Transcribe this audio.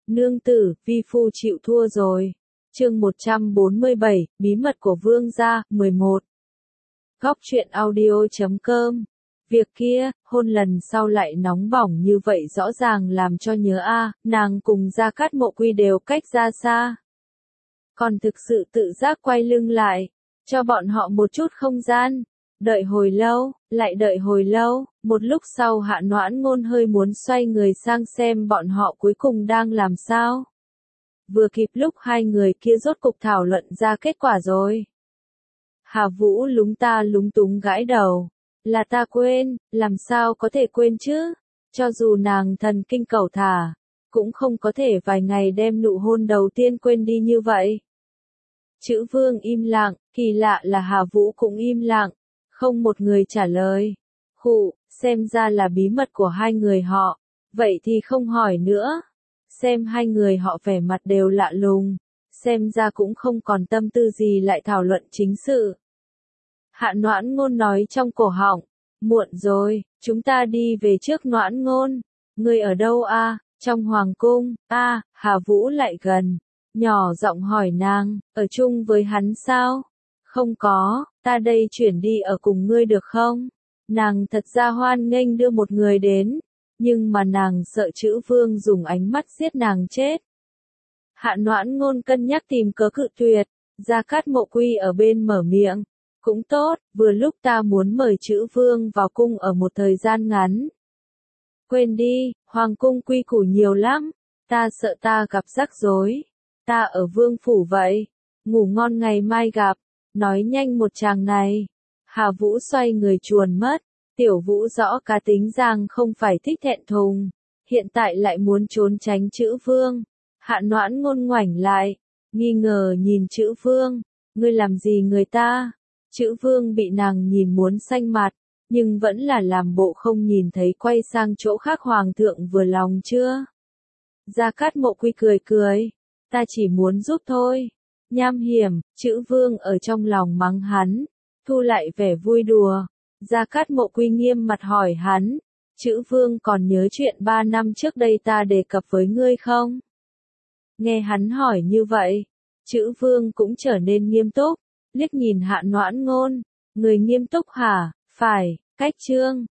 Nương tử, vi phu chịu thua rồi. Chương 147, bí mật của vương gia, 11. Góc truyện audio.com. Việc kia, hôn lần sau lại nóng bỏng như vậy rõ ràng làm cho nhớ nàng cùng Gia Cát Mộ Quy đều cách ra xa. Còn thực sự tự giác quay lưng lại, cho bọn họ một chút không gian. Đợi hồi lâu, lại đợi hồi lâu, một lúc sau Hạ Noãn Ngôn hơi muốn xoay người sang xem bọn họ cuối cùng đang làm sao. Vừa kịp lúc hai người kia rốt cục thảo luận ra kết quả rồi. Hà Vũ lúng túng gãi đầu. Là ta quên, làm sao có thể quên chứ? Cho dù nàng thần kinh cẩu thả, cũng không có thể vài ngày đem nụ hôn đầu tiên quên đi như vậy. Chữ Vương im lặng, kỳ lạ là Hà Vũ cũng im lặng, không một người trả lời. Khụ, xem ra là bí mật của hai người họ, vậy thì không hỏi nữa. Xem hai người họ vẻ mặt đều lạ lùng, xem ra cũng không còn tâm tư gì lại thảo luận chính sự. Hạ Noãn Ngôn nói trong cổ họng, muộn rồi, chúng ta đi về trước. Noãn Ngôn, ngươi ở đâu Trong hoàng cung. Hà Vũ lại gần, nhỏ giọng hỏi nàng, ở chung với hắn sao? Không có, ta đây chuyển đi ở cùng ngươi được không? Nàng thật ra hoan nghênh đưa một người đến, nhưng mà nàng sợ Chữ Vương dùng ánh mắt giết nàng chết. Hạ Noãn Ngôn cân nhắc tìm cớ cự tuyệt, Gia Cát Mộ Quy ở bên mở miệng. Cũng tốt, vừa lúc ta muốn mời Chữ Vương vào cung ở một thời gian ngắn. Quên đi, hoàng cung quy củ nhiều lắm, ta sợ ta gặp rắc rối. Ta ở vương phủ vậy, ngủ ngon ngày mai gặp, nói nhanh một chàng này. Hà Vũ xoay người chuồn mất, Tiểu Vũ rõ cá tính Giang không phải thích thẹn thùng, hiện tại lại muốn trốn tránh Chữ Vương. Hạ Noãn Ngôn ngoảnh lại, nghi ngờ nhìn Chữ Vương, ngươi làm gì người ta? Chữ Vương bị nàng nhìn muốn xanh mặt, nhưng vẫn là làm bộ không nhìn thấy quay sang chỗ khác. Hoàng thượng vừa lòng chưa? Gia Cát Mộ Quy cười cười, ta chỉ muốn giúp thôi. Nham hiểm, Chữ Vương ở trong lòng mắng hắn, thu lại vẻ vui đùa. Gia Cát Mộ Quy nghiêm mặt hỏi hắn, Chữ Vương còn nhớ chuyện 3 năm trước đây ta đề cập với ngươi không? Nghe hắn hỏi như vậy, Chữ Vương cũng trở nên nghiêm túc, liếc nhìn Hạ Noãn Ngôn, người nghiêm túc hả? Phải, cách chương.